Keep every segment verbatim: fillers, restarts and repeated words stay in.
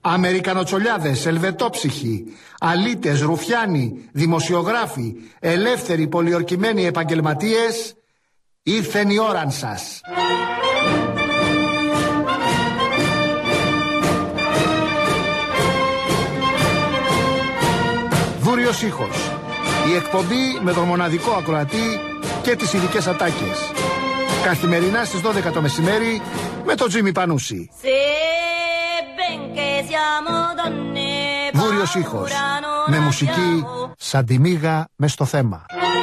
Αμερικανοτσολιάδες, ελβετόψυχοι, αλήτες, ρουφιάνοι, δημοσιογράφοι, ελεύθεροι, πολιορκημένοι επαγγελματίες, ήρθεν η ώραν σας. Δούριος ήχος. Η εκπομπή με τον μοναδικό ακροατή και τις ειδικές ατάκες. Καθημερινά στις δώδεκα το μεσημέρι με τον Τζίμι Πανούση. Δούριος ήχος. Με μουσική σαν τη μύγα μες στο θέμα.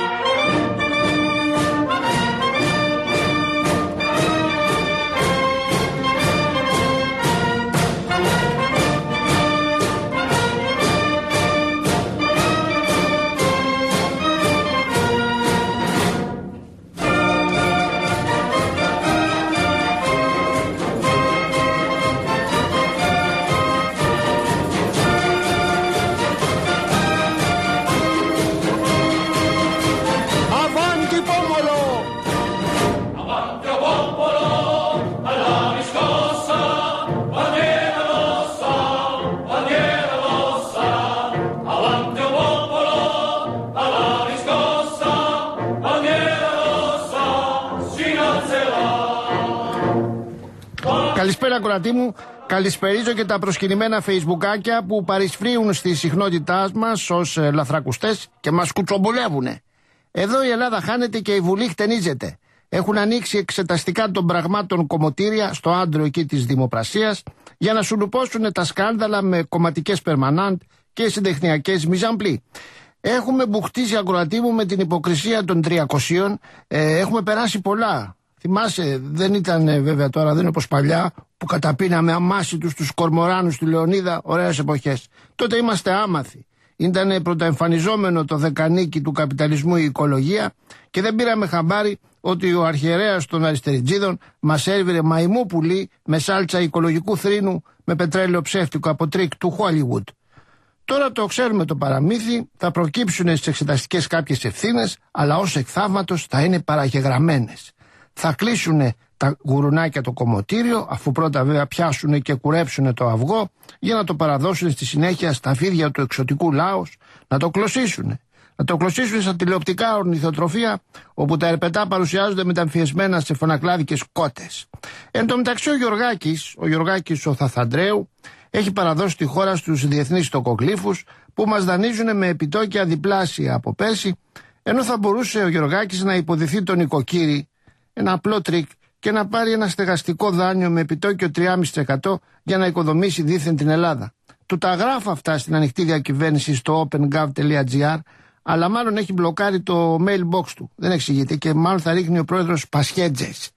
Καλησπέρα κορατή μου, καλησπερίζω και τα προσκυνημένα φεϊσμπουκάκια που παρισφρίουν στη συχνότητά μας ως ε, λαθρακουστές και μας κουτσομπολεύουνε. Εδώ η Ελλάδα χάνεται και η Βουλή χτενίζεται. Έχουν ανοίξει εξεταστικά των πραγμάτων κομμωτήρια στο άντρο εκεί της δημοπρασίας για να σουλουπώσουν τα σκάνδαλα με κομματικές περμανάντ και συντεχνιακές μιζαμπλή. Έχουμε μπουχτίσει ακροατή μου με την υποκρισία των τριακοσίων, ε, έχουμε περάσει πολλά. Θυμάσαι, δεν ήταν ε, βέβαια τώρα, δεν είναι όπως παλιά που καταπίναμε αμάσιτους τους κορμοράνους του Λεωνίδα, ωραίες εποχές. Τότε είμαστε άμαθοι. Ήταν πρωτοεμφανιζόμενο το δεκανίκι του καπιταλισμού η οικολογία και δεν πήραμε χαμπάρι ότι ο αρχιερέας των αριστεριτζίδων μας έρβηρε μαϊμού πουλί με σάλτσα οικολογικού θρήνου με πετρέλαιο ψεύτικο από τρίκ του Hollywood. Τώρα το ξέρουμε το παραμύθι, θα προκύψουν στις εξεταστικές κάποιες ευθύνες, αλλά ως εκ θαύματος θα είναι παραγεγραμμένες. Θα κλείσουν τα γουρουνάκια το κομμωτήριο, αφού πρώτα βέβαια πιάσουν και κουρέψουν το αυγό, για να το παραδώσουν στη συνέχεια στα φίδια του εξωτικού λάους, να το κλωσίσουν. Να το κλωσίσουν στα τηλεοπτικά ορνηθοτροφία, όπου τα ερπετά παρουσιάζονται μεταμφιεσμένα σε φωνακλάδικες κότες. Εν τω μεταξύ ο Γιωργάκης, ο Γιωργάκης ο Θαθαντρέου, έχει παραδώσει τη χώρα στους διεθνείς τοκογλύφους που μας δανείζουν με επιτόκια διπλάσια από πέρσι, ενώ θα μπορούσε ο Γιωργάκης να υποδηθεί τον οικοκύρη, ένα απλό τρίκ, και να πάρει ένα στεγαστικό δάνειο με επιτόκιο τρία κόμμα πέντε τοις εκατό για να οικοδομήσει δήθεν την Ελλάδα. Του τα γράφω αυτά στην ανοιχτή διακυβέρνηση στο opengav τελεία gr, αλλά μάλλον έχει μπλοκάρει το mailbox του. Δεν εξηγείται και μάλλον θα ρίχνει ο πρόεδρος Πασχέτζες.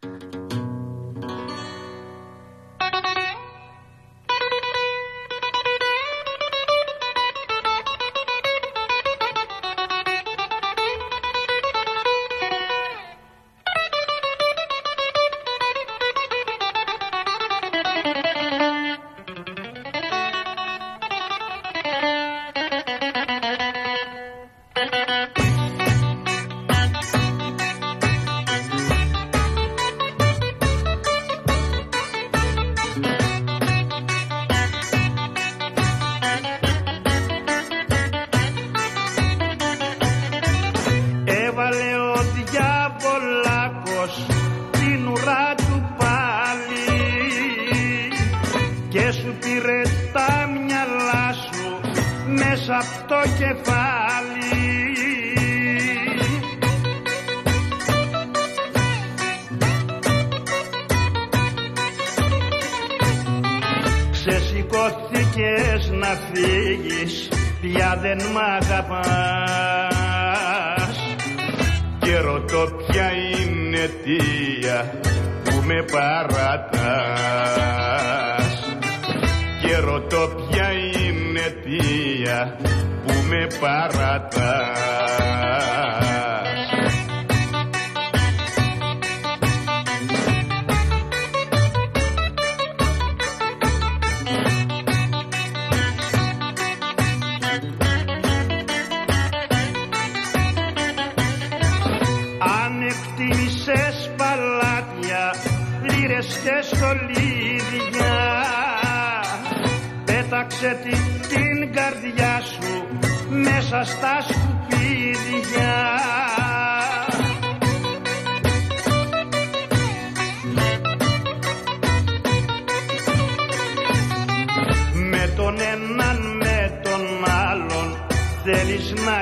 Απ' το κεφάλι ξεσηκώθηκες να φύγεις, πια δεν μ' αγαπάς και ρωτώ ποια είναι αιτία που με παρατάς και ρωτώ ποια είναι αιτία που με παρατάς. Αν εκτίμησες παλάτια, λίρες και στολίδια, Πέταξε την, την καρδιά σου μέσα στα σκουπίδια. Με τον έναν με τον άλλον θέλεις να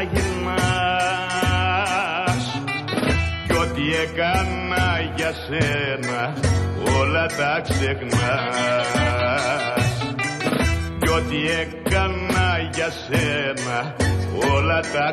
γυρνάς, κι ό,τι έκανα για σένα όλα τα ξεχνάς. Κι ό,τι έκανα για σένα όλα τα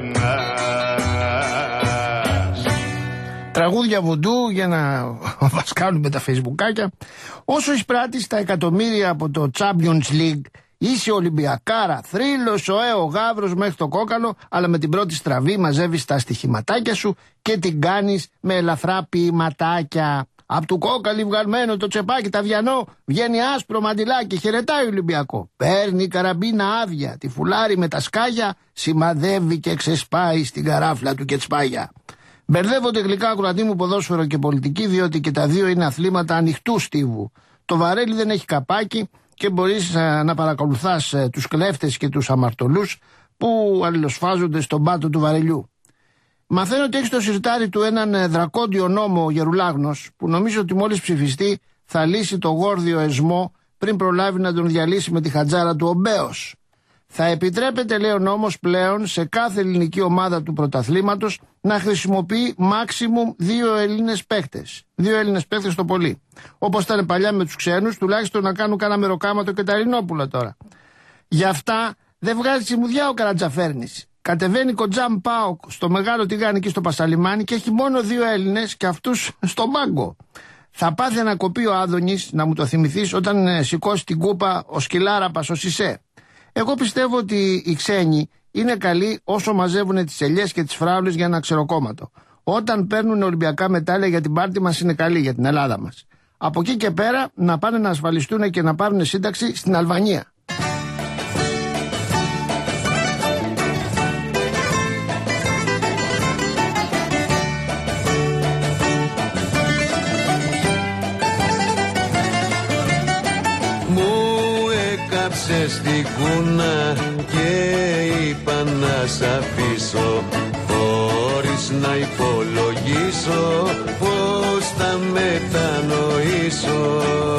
ξεχνάς. Τραγούδια βουντού για να μας κάνουμε τα φεϊσμπουκάκια. Όσο εισπράττεις τα εκατομμύρια από το Champions League, είσαι Ολυμπιακάρα, θρύλος, ο ΕΟ Γαύρος μέχρι το κόκαλο, αλλά με την πρώτη στραβή μαζεύεις τα στοιχηματάκια σου και την κάνεις με ελαφρά ποιηματάκια. Απ' του κόκαλη βγαλμένο το τσεπάκι ταβιανό βγαίνει άσπρο μαντιλάκι, χαιρετάει ο Ολυμπιακό. Παίρνει καραμπίνα άδεια, τη φουλάρει με τα σκάγια, σημαδεύει και ξεσπάει στην καράφλα του και τσπάγια. Μπερδεύονται γλυκά ακροατή μου ποδόσφαιρο και πολιτική, διότι και τα δύο είναι αθλήματα ανοιχτού στίβου. Το βαρέλι δεν έχει καπάκι και μπορείς α, να παρακολουθάς α, τους κλέφτες και τους αμαρτωλούς που αλληλοσφάζονται στον πάτο του βαρελιού. Μαθαίνω ότι έχει στο σιρτάρι του έναν δρακόντιο νόμο ο Γερουλάγνος, που νομίζω ότι μόλις ψηφιστεί θα λύσει το γόρδιο εσμό πριν προλάβει να τον διαλύσει με τη χατζάρα του ο Μπέος. Θα επιτρέπεται, λέει ο νόμος, πλέον σε κάθε ελληνική ομάδα του πρωταθλήματος να χρησιμοποιεί maximum δύο Έλληνες παίκτες. Δύο Έλληνες παίκτες το πολύ. Όπως ήταν παλιά με τους ξένους, τουλάχιστον να κάνουν κάνα μεροκάματο και τα Ελληνόπουλα τώρα. Γι' αυτά δεν βγάζει τσιμουδιά ο Καρατζαφέρνης. Κατεβαίνει κοντζάμ Πάοκ στο μεγάλο τηγάνι εκεί στο Πασαλιμάνι και έχει μόνο δύο Έλληνες και αυτούς στον πάγκο. Θα πάθει να κοπεί ο Άδωνης, να μου το θυμηθείς, όταν ε, σηκώσει την κούπα ο Σκυλάραπας ο Σισέ. Εγώ πιστεύω ότι οι ξένοι είναι καλοί όσο μαζεύουν τις ελιές και τις φράουλες για ένα ξεροκόμματο. Όταν παίρνουν Ολυμπιακά μετάλλια για την πάρτη μας είναι καλή, για την Ελλάδα μας. Από εκεί και πέρα να πάνε να ασφαλιστούν και να πάρουν σύνταξη στην Αλβανία. Στην κούνα και είπα να σ' αφήσω, χωρίς να υπολογίσω πως θα μετανοήσω.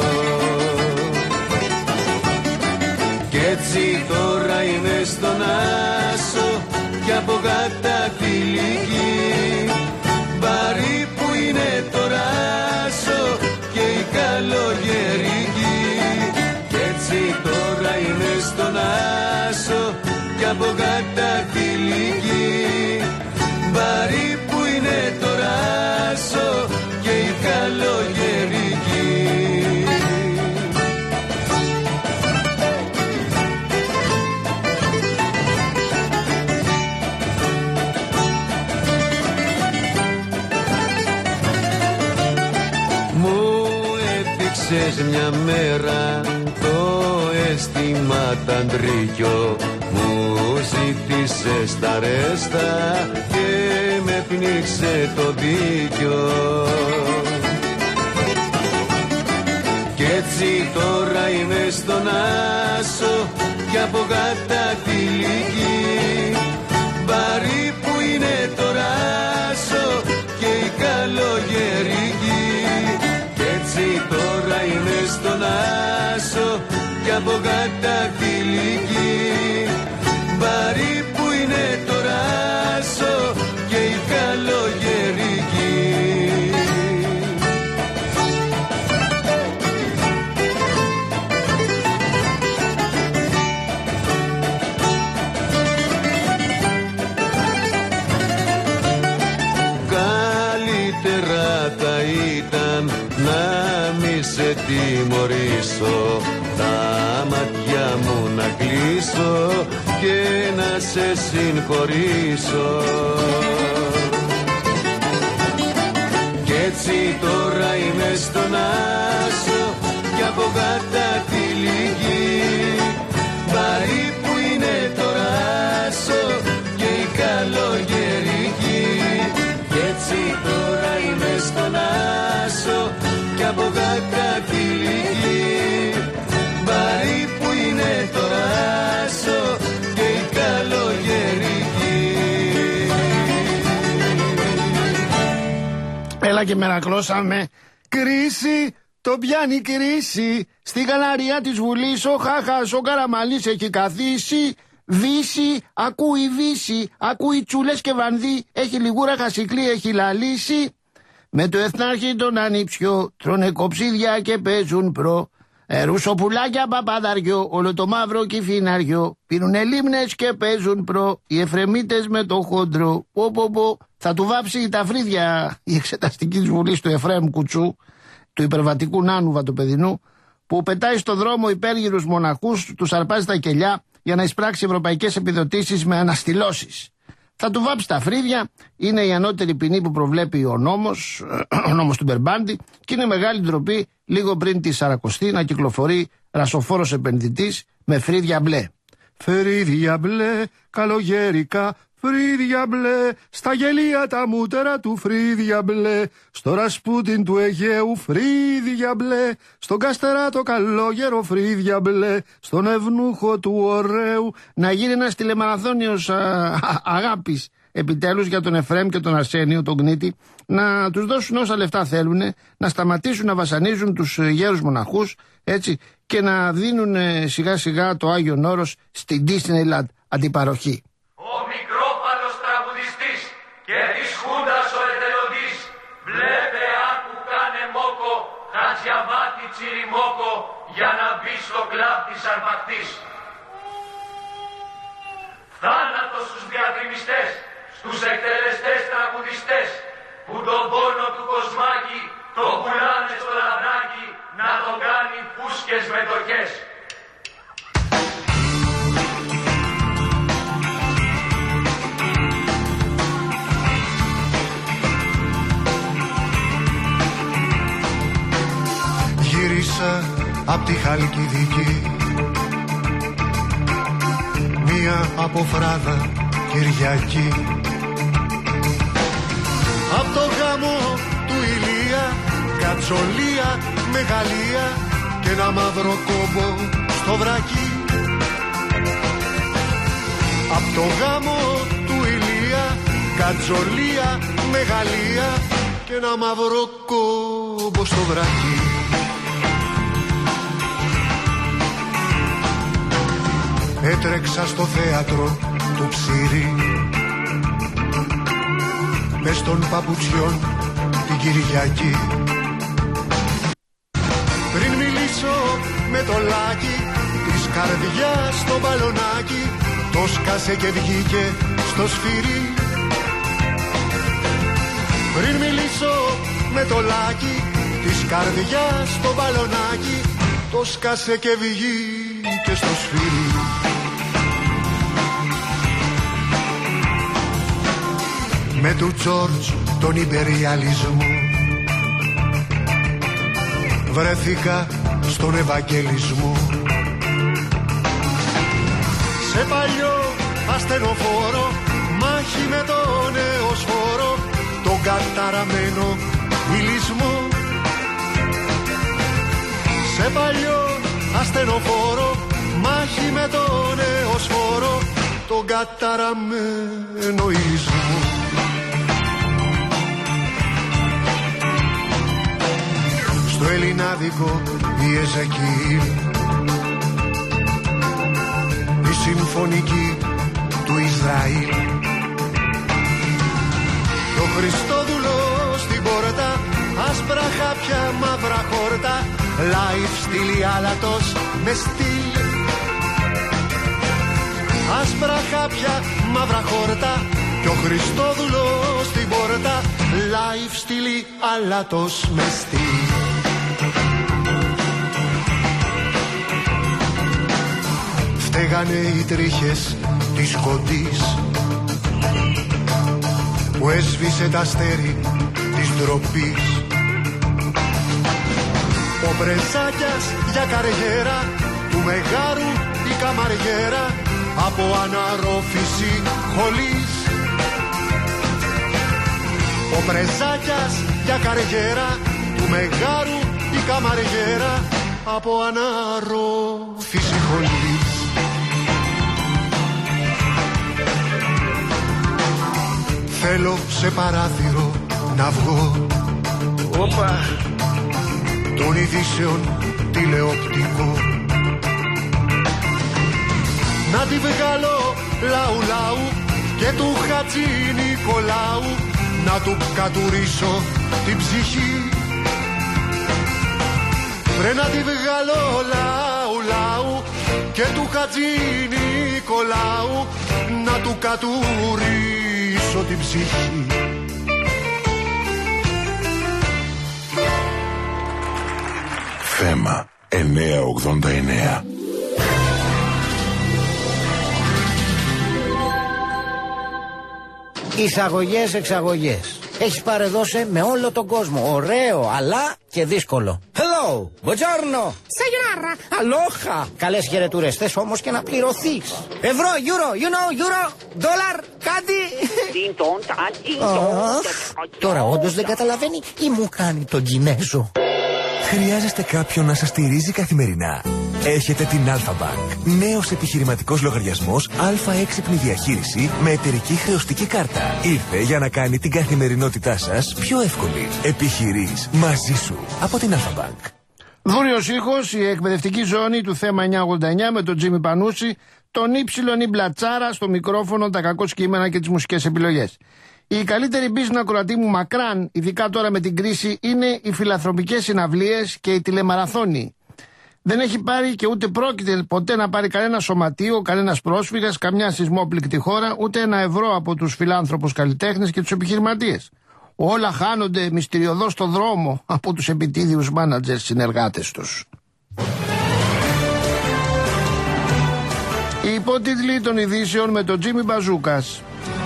Κι έτσι τώρα είμαι στον άσο κι από κάτω τη λύκη, μπαρί που είναι το ράσο και η καλογερική. Κι έτσι τώρα είμαι στον άσο κι από κάτω τη λύκη, μπαρί που είναι το ράσο και η καλογερική. Μου έδειξες μια μέρα το αίσθημα ταντρίκιο, μου ζήτησες τα ρέστα και με πνίξε το δίκιο. Κι έτσι τώρα είμαι στον άσο κι από κάτω τη λύκη, μπαρί που είναι το ράσο και η καλογερική. Κι έτσι τώρα είμαι στον άσο κι από κάτω τη λύκη, μπαρί που είναι το ράσο και η καλογερική. Καλύτερα θα ήταν να μη σε τιμωρήσω, τα μάτια μου να κλείσω και να σε συγχωρήσω. Κι έτσι τώρα είμαι στον άσο κι από κάτω τη λύκη, μπαρί που είναι το ράσο και η καλογερική. Κι έτσι τώρα είμαι στον άσο κι από κάτω τη λύκη, μπαρί που είναι το και μερακλώσαμε. Κρίση, το πιάνει κρίση. Στη γαλαρία της Βουλής ο Χάχας ο Καραμαλής έχει καθίσει. Βύση, ακούει Βύση, ακούει Τσούλες και Βανδύ. Έχει λιγούρα χασικλή, έχει λαλήσει. Με το εθνάρχη τον ανήψιο τρώνε κοψίδια και παίζουν προ. Ε, ρουσοπουλάκια παπαδαριό, όλο το μαύρο κυφιναριό. Πίνουνε λίμνες και παίζουν προ. Οι Εφρεμίτες με το χοντρό. Πω πω πω. Θα του βάψει τα φρύδια η εξεταστική της Βουλής του Εφραίμ Κουτσού, του υπερβατικού Νάνου Βατοπεδινού, που πετάει στο δρόμο υπέργυρους μοναχούς, τους αρπάζει τα κελιά για να εισπράξει ευρωπαϊκές επιδοτήσεις με αναστηλώσεις. Θα του βάψει τα φρύδια, είναι η ανώτερη ποινή που προβλέπει ο νόμος, ο νόμος του Μπερμπάντη, και είναι μεγάλη ντροπή λίγο πριν τη Σαρακοστή να κυκλοφορεί ρασοφόρος επενδυτής με φρύδια μπλε. Φρύδια μπλε, καλογέρικα, φρύδια μπλε, στα γελία τα μούτερα του φρύδια μπλε, στο Ρασπούτιν του Αιγαίου φρύδια μπλε, στον Καστερά το καλόγερο φρύδια μπλε, στον Ευνούχο του ωραίου. Να γίνει ένας τηλεμαραθώνιος αγάπης επιτέλους για τον Εφραίμ και τον Αρσένιο, τον Κνίτη, να τους δώσουν όσα λεφτά θέλουν, να σταματήσουν να βασανίζουν τους γέρους μοναχούς, έτσι, και να δίνουν σιγά σιγά το Άγιον Όρος στην Disneyland αντιπαροχή. Ο μικρόφαλος τραγουδιστής και της Χούντας ο εθελοντής, βλέπε άκου κάνε μόκο, χατζιαβάτη τσιριμόκο, για να μπει στο κλαμπ της αρπακτής. Θάνατο στους διακριμιστές, στους εκτελεστές τραγουδιστές, που τον πόνο του κοσμάκι το πουλάνε στο λαμπράκι, να τον κάνει φούσκες μετοχές. Γύρισα απ' τη Χαλκιδική μία αποφράδα Κυριακή, απ' το γάμο του Ηλία, κατσολία, μεγαλεία και ένα μαύρο κόμπο στο βρακί. Απ' το γάμο του Ηλία, κατσολία, μεγαλεία και ένα μαύρο κόμπο στο βρακί. Έτρεξα στο θέατρο του Ψήρη, μες των παπουτσιών την Κυριακή. Πριν μιλήσω με το λάκι της καρδιάς στο μπαλονάκι, το σκάσε και βγήκε στο σφυρί. Πριν μιλήσω με το λάκι της καρδιάς στο μπαλονάκι, το σκάσε και βγήκε στο σφυρί. Με του Τζόρτζ τον υπεριαλισμό βρέθηκα στον Ευαγγελισμό. Σε παλιό ασθενοφόρο, μάχη με τον νεοσφόρο, τον καταραμένο ηλισμό. Σε παλιό ασθενοφόρο, μάχη με τον νεοσφόρο, τον καταραμένο ηλισμό. Στο ελληνάδικο η Εζεκιήλ, η συμφωνική του Ισραήλ, το Χριστόδουλο στην πόρτα, άσπρα χάπια μαύρα χόρτα, live στυλ άλατος με στυλ. Άσπρα χάπια μαύρα χόρτα και ο Χριστόδουλο στην πόρτα, live στυλ άλατος με στυλ. Φταίγανε οι τρίχες της κοντής που έσβησε τα αστέρι της ντροπής. Ο Μπρεζάκιας για καριέρα του μεγάρου η καμαριέρα από αναρρόφηση χολής. Ο Μπρεζάκιας για καριέρα του μεγάρου η καμαριέρα από αναρρόφηση χολής. Θέλω σε παράθυρο να βγω Όπα, των ειδήσεων τηλεοπτικό. Να τη βγάλω λαού λαού και του Χατζη Νικολάου, να του κατουρίσω την ψυχή. Βρε να τη βγάλω λαού λαού και του Χατζη Νικολάου, να του κατουρίσω την ψυχή. Θέμα εννιακόσια ογδόντα εννέα. Εισαγωγές, εξαγωγές. Έχεις παρεδώσει με όλο τον κόσμο. Ωραίο, αλλά και δύσκολο. Hello, buongiorno, sayonara, aloha. Καλές χαιρετούρες, θες όμως και να πληρωθείς. Ευρώ, euro, you know, euro, dollar, κάτι. Τώρα όντως δεν καταλαβαίνει ή μου κάνει τον Κινέζο. Χρειάζεστε κάποιον να σας στηρίζει καθημερινά. Έχετε την Αλφα-Bank. Νέος επιχειρηματικός λογαριασμός, αλφα έξυπνη διαχείριση με εταιρική χρεωστική κάρτα. Ήρθε για να κάνει την καθημερινότητά σας πιο εύκολη. Επιχειρείς μαζί σου από την Αλφα-Bank. Δούριος ήχος, η εκπαιδευτική ζώνη του θέμα εννιακόσια ογδόντα εννέα με τον Τζίμι Πανούση, τον Ήψιλον ή Μπλατσάρα στο μικρόφωνο, τα κακό κείμενα και τις μουσικές επιλογές. Η καλύτερη business ακροατή μου μακράν, ειδικά τώρα με την κρίση, είναι οι φιλανθρωπικές συναυλίες και οι τηλεμαραθώνοι. Δεν έχει πάρει και ούτε πρόκειται ποτέ να πάρει κανένα σωματείο, κανένας πρόσφυγας, καμιά σεισμόπληκτη χώρα, ούτε ένα ευρώ από τους φιλάνθρωπους καλλιτέχνες και τους επιχειρηματίες. Όλα χάνονται μυστηριωδώς στο δρόμο από τους επιτίδιους μάνατζερ συνεργάτες τους. Οι υπότιτλοι των ειδήσεων με τον Τζίμι Μπαζούκας.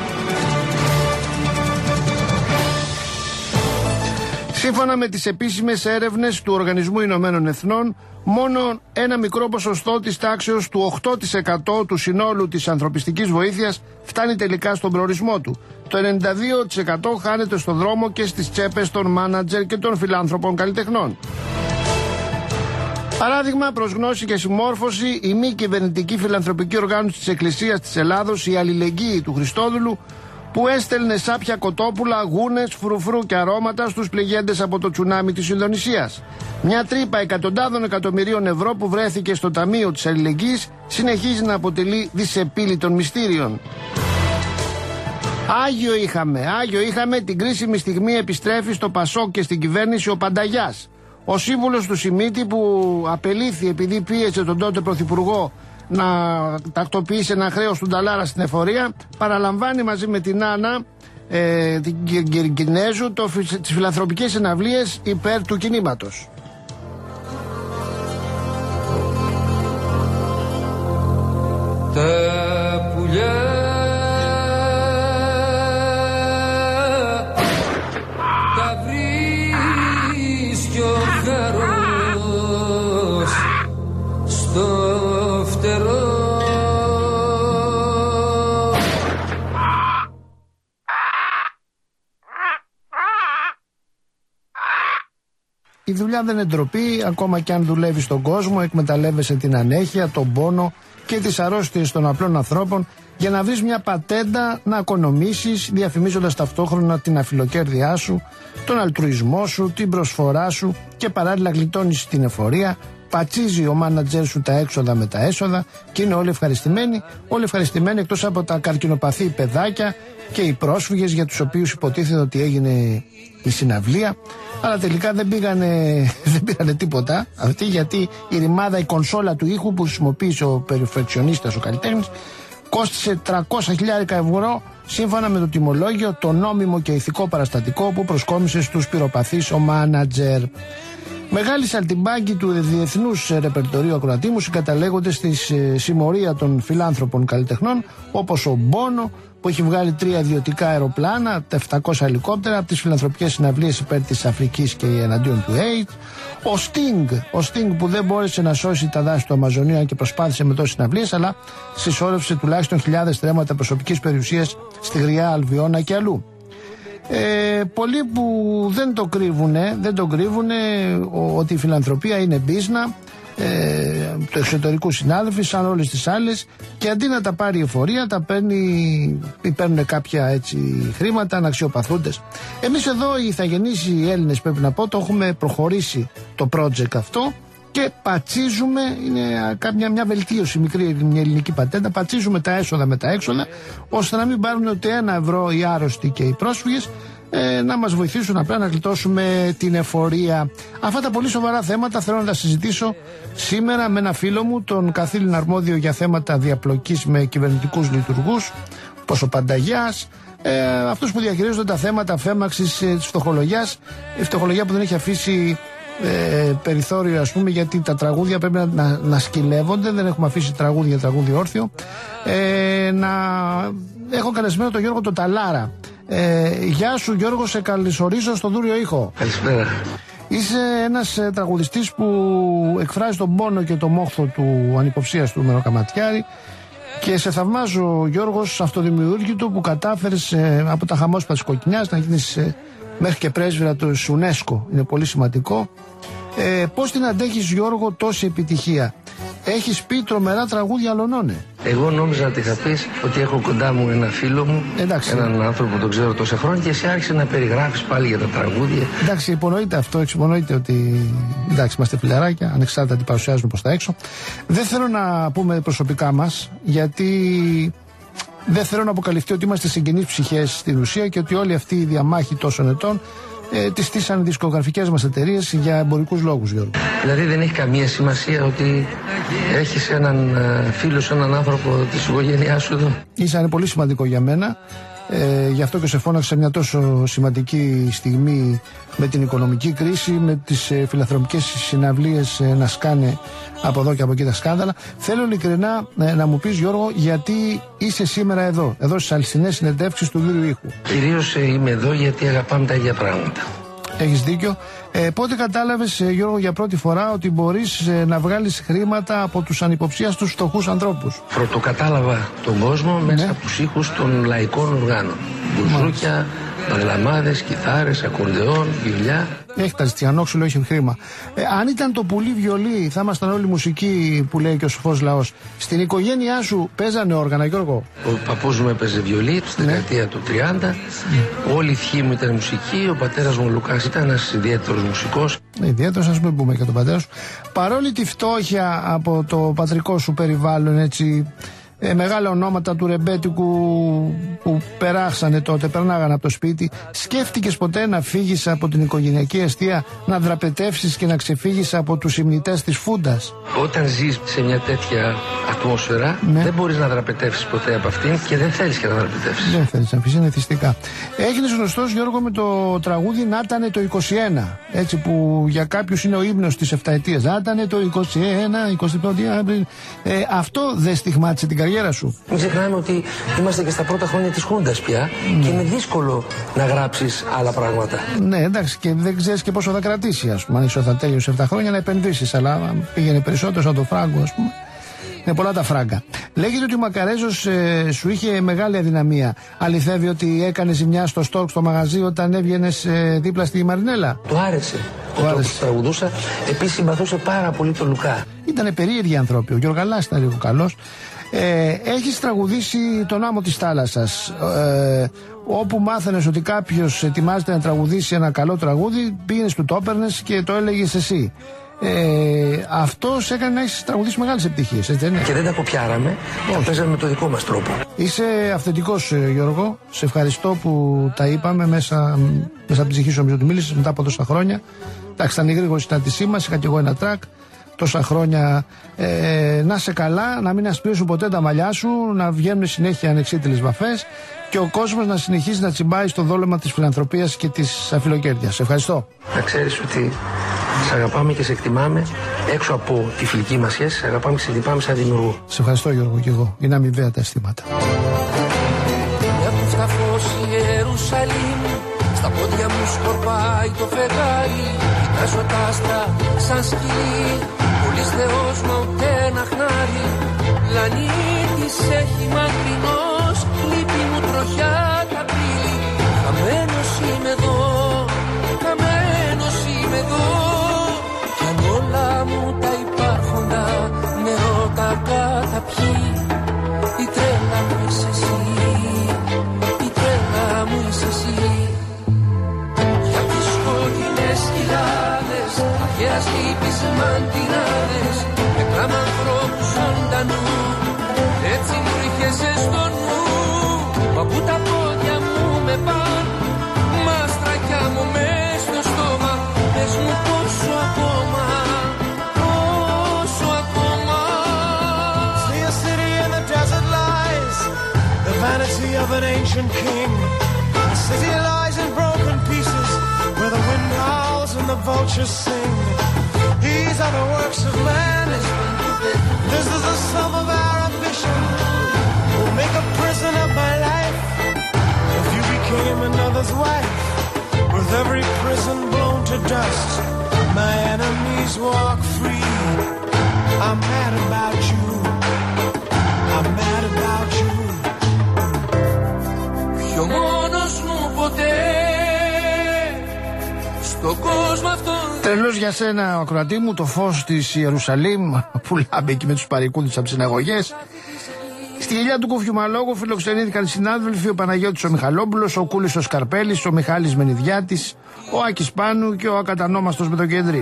Σύμφωνα με τις επίσημες έρευνες του Οργανισμού Ηνωμένων Εθνών, μόνο ένα μικρό ποσοστό της τάξεως του οκτώ τοις εκατό του συνόλου της ανθρωπιστικής βοήθειας φτάνει τελικά στον προορισμό του. Το ενενήντα δύο τοις εκατό χάνεται στον δρόμο και στις τσέπες των μάνατζερ και των φιλάνθρωπων καλλιτεχνών. Παράδειγμα, προς γνώση και συμμόρφωση, η μη κυβερνητική φιλανθρωπική οργάνωση της Εκκλησίας της Ελλάδος, η Αλληλεγγύη του Χριστόδουλου, που έστελνε σάπια κοτόπουλα, γούνες, φρουφρού και αρώματα στους πληγέντες από το τσουνάμι της Ινδονησίας. Μια τρύπα εκατοντάδων εκατομμυρίων ευρώ που βρέθηκε στο Ταμείο της Αλληλεγγύης συνεχίζει να αποτελεί δυσεπίλητων μυστήριων. Άγιο είχαμε, Άγιο είχαμε, την κρίσιμη στιγμή επιστρέφει στο Πασόκ και στην κυβέρνηση ο Πανταγιάς. Ο σύμβουλος του Σιμίτη που απελήθη επειδή πίεσε τον τότε πρωθυπουργό να τακτοποιήσει ένα χρέος του Νταλάρα στην εφορία, παραλαμβάνει μαζί με την Άννα ε, την Κινέζου το, τις φιλανθρωπικές συναυλίες υπέρ του κινήματος. Τα πουλιά τα βρίσκει ο φέρος στο φτερό. Η δουλειά δεν είναι ντροπή, ακόμα και αν δουλεύει στον κόσμο, εκμεταλλεύεσαι την ανέχεια, τον πόνο και τις αρρώστιες των απλών ανθρώπων για να βρεις μια πατέντα να οικονομήσεις, διαφημίζοντας ταυτόχρονα την αφιλοκέρδειά σου, τον αλτρουισμό σου, την προσφορά σου και παράλληλα γλιτώνεις την εφορία. Πατσίζει ο μάνατζερ σου τα έξοδα με τα έσοδα και είναι όλοι ευχαριστημένοι, όλοι ευχαριστημένοι εκτός από τα καρκινοπαθή παιδάκια και οι πρόσφυγες για τους οποίους υποτίθεται ότι έγινε η συναυλία, αλλά τελικά δεν πήγανε, δεν πήγανε τίποτα αυτοί, γιατί η ρημάδα, η κονσόλα του ήχου που χρησιμοποίησε ο περιφερειονίστας, ο καλλιτέχνης, κόστισε τριακόσια χιλιάδες ευρώ σύμφωνα με το τιμολόγιο, το νόμιμο και ηθικό παραστατικό που προσκόμισε στους πυροπαθείς ο μάνατζερ. Μεγάλοι σαλτιμπάγκοι του διεθνούς ρεπερτορίου ακροατή μου συγκαταλέγονται στη συμμορία των φιλάνθρωπων καλλιτεχνών, όπως ο Μπόνο που έχει βγάλει τρία ιδιωτικά αεροπλάνα, τα επτακόσια ελικόπτερα από τις φιλανθρωπικές συναυλίες υπέρ της Αφρικής και εναντίον του AIDS. Ο Sting, ο Sting που δεν μπόρεσε να σώσει τα δάση του Αμαζονία και προσπάθησε με τόσες συναυλίες, αλλά συσσόρευσε τουλάχιστον χιλιάδες στρέμματα προσωπικής περιουσίας στη Γριά Αλβιώνα και αλλού. Ε, πολλοί που δεν το κρύβουνε, δεν το κρύβουνε ο, ότι η φιλανθρωπία είναι μπίζνα. ε, του εξωτερικού συνάδελφοι, σαν όλες τις άλλες, και αντί να τα πάρει η εφορία, τα παίρνει, παίρνουν κάποια έτσι χρήματα, αναξιοπαθούντες. Εμείς εδώ οι ηθαγενείς, οι Έλληνες, πρέπει να πω, το έχουμε προχωρήσει το project αυτό και πατσίζουμε, είναι κάποια μια βελτίωση μικρή, μια ελληνική πατέντα, πατσίζουμε τα έσοδα με τα έξοδα, ώστε να μην πάρουν ούτε ένα ευρώ οι άρρωστοι και οι πρόσφυγες, ε, να μας βοηθήσουν απλά να γλιτώσουμε την εφορία. Αυτά τα πολύ σοβαρά θέματα θέλω να τα συζητήσω σήμερα με ένα φίλο μου, τον καθήλυνα αρμόδιο για θέματα διαπλοκής με κυβερνητικούς λειτουργούς, όπως ο Πανταγιάς, ε, αυτούς που διαχειρίζονται τα θέματα φέμαξης ε, της φτωχολογιάς, η φτωχολογία που δεν έχει αφήσει Ε, περιθώριο, ας πούμε, γιατί τα τραγούδια πρέπει να, να, να σκυλεύονται. Δεν έχουμε αφήσει τραγούδια τραγούδι όρθιο. Ε, να έχω καλεσμένο τον Γιώργο τον Ταλάρα. Ε, γεια σου Γιώργο, σε καλωσορίζω στο Δούριο Ήχο. Καλησπέρα. Είσαι ένας ε, τραγουδιστής που εκφράζει τον πόνο και το μόχθο του ανυποψίαστου Μεροκαματιάρη, και σε θαυμάζω Γιώργος αυτοδημιούργητο που κατάφερες ε, από τα χαμόσπα της Κοκκινιάς να γίνεις ε, μέχρι και πρέσβυρα του UNESCO. Είναι πολύ σημαντικό. Ε, πώς την αντέχεις Γιώργο τόση επιτυχία? Έχεις πει τρομερά τραγούδια αλωνώνε. Εγώ νόμιζα ότι θα πεις ότι έχω κοντά μου ένα φίλο μου, εντάξει, έναν άνθρωπο που τον ξέρω τόσα χρόνια, και εσύ άρχισε να περιγράφεις πάλι για τα τραγούδια. Εντάξει, υπονοείται αυτό, εξυπονοείται ότι εντάξει, είμαστε φιλαράκια, ανεξάρτητα τι παρουσιάζουμε προς τα έξω. Δεν θέλω να πούμε προσωπικά μας, γιατί δεν θέλω να αποκαλυφθεί ότι είμαστε συγγενείς ψυχές στην ουσία και ότι όλη αυτή η διαμάχη τόσων ετών ε, τη στήσαν δισκογραφικές μας εταιρείες για εμπορικούς λόγους, Γιώργο. Δηλαδή δεν έχει καμία σημασία ότι έχεις έναν φίλο σου, έναν άνθρωπο της οικογένειάς σου εδώ? Ήσανε πολύ σημαντικό για μένα. Ε, γι' αυτό και σε φώναξα μια τόσο σημαντική στιγμή με την οικονομική κρίση, με τις ε, φιλανθρωπικές συναυλίες ε, να σκάνε από εδώ και από εκεί τα σκάνδαλα. Θέλω ειλικρινά ε, να μου πεις Γιώργο, γιατί είσαι σήμερα εδώ, εδώ στις αληθινές συνεντεύξεις του Δούριου Ήχου. Κυρίως ε, είμαι εδώ γιατί αγαπάμε τα ίδια πράγματα. Έχεις δίκιο. Ε, πότε κατάλαβες ε, Γιώργο για πρώτη φορά ότι μπορείς ε, να βγάλεις χρήματα από τους ανυποψίαστους φτωχούς ανθρώπους? Πρωτοκατάλαβα τον κόσμο μέσα ναι. από τους ήχους των λαϊκών οργάνων. Μπουζούκια, μπαγλαμάδες, κιθάρες, ακορντεόν, βιολιά. Έχει τα ζητιανόξυλο, έχει χρήμα. Ε, αν ήταν το πουλί βιολί, θα ήμασταν όλοι μουσικοί που λέει και ο σοφός λαός. Στην οικογένειά σου παίζανε όργανα, Γιώργο? Ο παππούς μου έπαιζε βιολί στη ναι. δεκαετία του τριάντα. Mm. Όλοι οι θείοι μου ήταν μουσικοί. Ο πατέρας μου ο Λουκάς ήταν ένας ιδιαίτερος μουσικός. Ιδιαίτερος, ας μην πούμε και τον πατέρα σου. Παρόλη τη φτώχεια από το πατρικό σου περιβάλλον, έτσι, ε, μεγάλα ονόματα του ρεμπέτικου που περάσανε τότε, περνάγανε από το σπίτι, σκέφτηκες ποτέ να φύγεις από την οικογενειακή αιστεία, να δραπετεύσεις και να ξεφύγεις από τους υμνητές της φούντας? Όταν ζεις σε μια τέτοια ατμόσφαιρα, ναι. δεν μπορείς να δραπετεύσεις ποτέ από αυτήν και δεν θέλεις και να δραπετεύσεις. Δεν θέλεις να πεις, είναι θυστικά. Έγινες γνωστός Γιώργο με το τραγούδι «Να ήτανε το είκοσι ένα», έτσι, που για κάποιους είναι ο ύμνος της εφταετίας. Να ήτανε το είκοσι ένα, είκοσι πρώτη Αύγουστου. Ε, αυτό δεν στιγμάτισε την καριέρα σου? Μην ξεχνάμε ότι είμαστε και στα πρώτα χρόνια της Χούντας πια mm. και είναι δύσκολο να γράψεις άλλα πράγματα. Ναι, εντάξει, και δεν ξέρεις και πόσο θα κρατήσει, ας πούμε. Αν ίσως θα τέλειωσε επτά χρόνια να επενδύσεις, αλλά πήγαινε περισσότερο σαν το φράγκο, ας πούμε. Είναι πολλά τα φράγκα. Λέγεται ότι ο Μακαρέζος ε, σου είχε μεγάλη αδυναμία. Αληθεύει ότι έκανε ζημιά στο στόρκ στο μαγαζί όταν έβγαινες ε, δίπλα στη Μαρινέλα? Του άρεσε. Του άρεσε. Το τραγουδούσα. Επίσης συμπαθούσε πάρα πολύ τον Λουκά. Ήτανε περίεργοι άνθρωποι. Ο Γιωργαλάς ήταν λίγο καλός. Ε, έχεις τραγουδήσει τον Άμμο της Θάλασσας, ε, όπου μάθαινες ότι κάποιος ετοιμάζεται να τραγουδήσει ένα καλό τραγούδι, πήγαινες του το έπαιρνες και το έλεγες εσύ. Ε, αυτό σε έκανε να έχεις τραγουδήσει μεγάλες επιτυχίες, έτσι δεν είναι? Και δεν τα κοπιάραμε, τα παίζαμε με το δικό μας τρόπο. Είσαι αυθεντικός, Γιώργο. Σε ευχαριστώ που τα είπαμε μέσα, μέσα από την ψυχή σου, νομίζω ότι μίλησες μετά από τόσα χρόνια. Εντάξει, ήταν η γρήγορη συνάντησή μας, είχα και εγώ ένα τρακ. Τόσα χρόνια ε, να σε καλά, να μην ασπρίσουν ποτέ τα μαλλιά σου, να βγαίνουν συνέχεια ανεξίτηλες βαφές και ο κόσμος να συνεχίζει να τσιμπάει στο δόλωμα της φιλανθρωπίας και της αφιλοκέρδειας. Σε ευχαριστώ. Να ξέρεις ότι σε αγαπάμε και σε εκτιμάμε έξω από τη φιλική μας σχέση, σε αγαπάμε και σε εκτιμάμε σαν δημιουργό. Σε ευχαριστώ Γιώργο και εγώ. Είναι αμοιβαία τα αισθήματα. Για τους ταφώς η Ιερουσαλήμ, στα πόδια μου σκορπάει το φεγγάρι. Κοιτάζω τα άστρα σαν σκυλί, πολύς Θεός μα ούτε ένα χνάρι. Πλανήτης έχει μακρινός, λύπη μου τροχιά τα πύλη. Χαμένος είμαι εδώ, χαμένος είμαι εδώ, κι αν όλα μου τα υπάρχω τα καταπιεί. Η τρέλα μου είσαι εσύ, η τρέλα μου είσαι εσύ. Για τις σκοτεινές κοιλάδες, αρχαίας λύπης μαντινάδες, με κλάμα ανθρώπου ζωντανού, έτσι μου ρίχεσαι στο νου. Μα που τα πόδια μου με παν, μαστρακιά μου μες στο στόμα. Πες μου πόσο ακόμα, πόσο ακόμα. See a city in the desert lies, the vanity of an ancient king. The city lies in broken pieces, where the wind howls and the vultures sing. These are the works of man, this is the sum of our ambition. We'll make a prison of my life, if you became another's wife. With every prison blown to dust, my enemies walk free. I'm mad about you, I'm mad about you. Πιο μόνος μου ποτέ στον κόσμο αυτό. Τρελός για σένα, ακροατή μου, το φως της Ιερουσαλήμ που λάμπει εκεί με τους παρικούδες από τις συναγωγές. Στη γελιά του Κουφιουμαλόγου φιλοξενήθηκαν συνάδελφοι ο Παναγιώτης ο Μιχαλόπουλος, ο Κούλης ο Σκαρπέλης, ο Μιχάλης Μενιδιάτης, ο Άκης Πάνου και ο ακατανόμαστος με το κέντρι.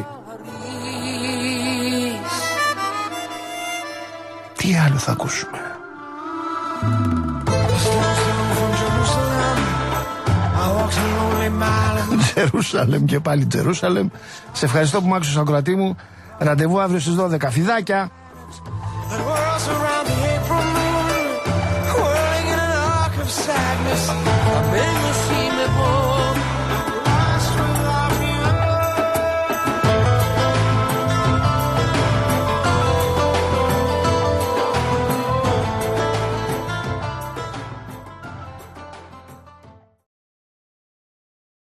Τι άλλο θα ακούσουμε? Τζερούσαλεμ και πάλι Τζερούσαλεμ. Σε ευχαριστώ που μ' άκουσες, ακροατή μου. Ραντεβού αύριο στις δώδεκα. Φιδάκια.